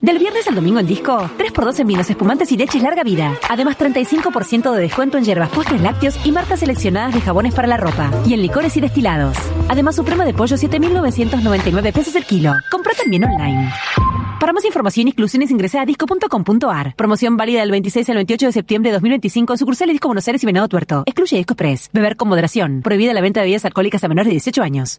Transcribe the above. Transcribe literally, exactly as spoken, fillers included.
Del viernes al domingo en Disco, tres por dos en vinos espumantes y leches larga vida. Además, treinta y cinco por ciento de descuento en hierbas, postres lácteos y marcas seleccionadas de jabones para la ropa. Y en licores y destilados. Además, suprema de pollo, siete mil novecientos noventa y nueve pesos el kilo. Compra también online. Para más información e inclusiones ingresa a disco punto com punto a r. Promoción válida del veintiséis al veintiocho de septiembre de dos mil veinticinco en sucursales Disco Buenos Aires y Venado Tuerto. Excluye Disco Express. Beber con moderación. Prohibida la venta de bebidas alcohólicas a menores de dieciocho años.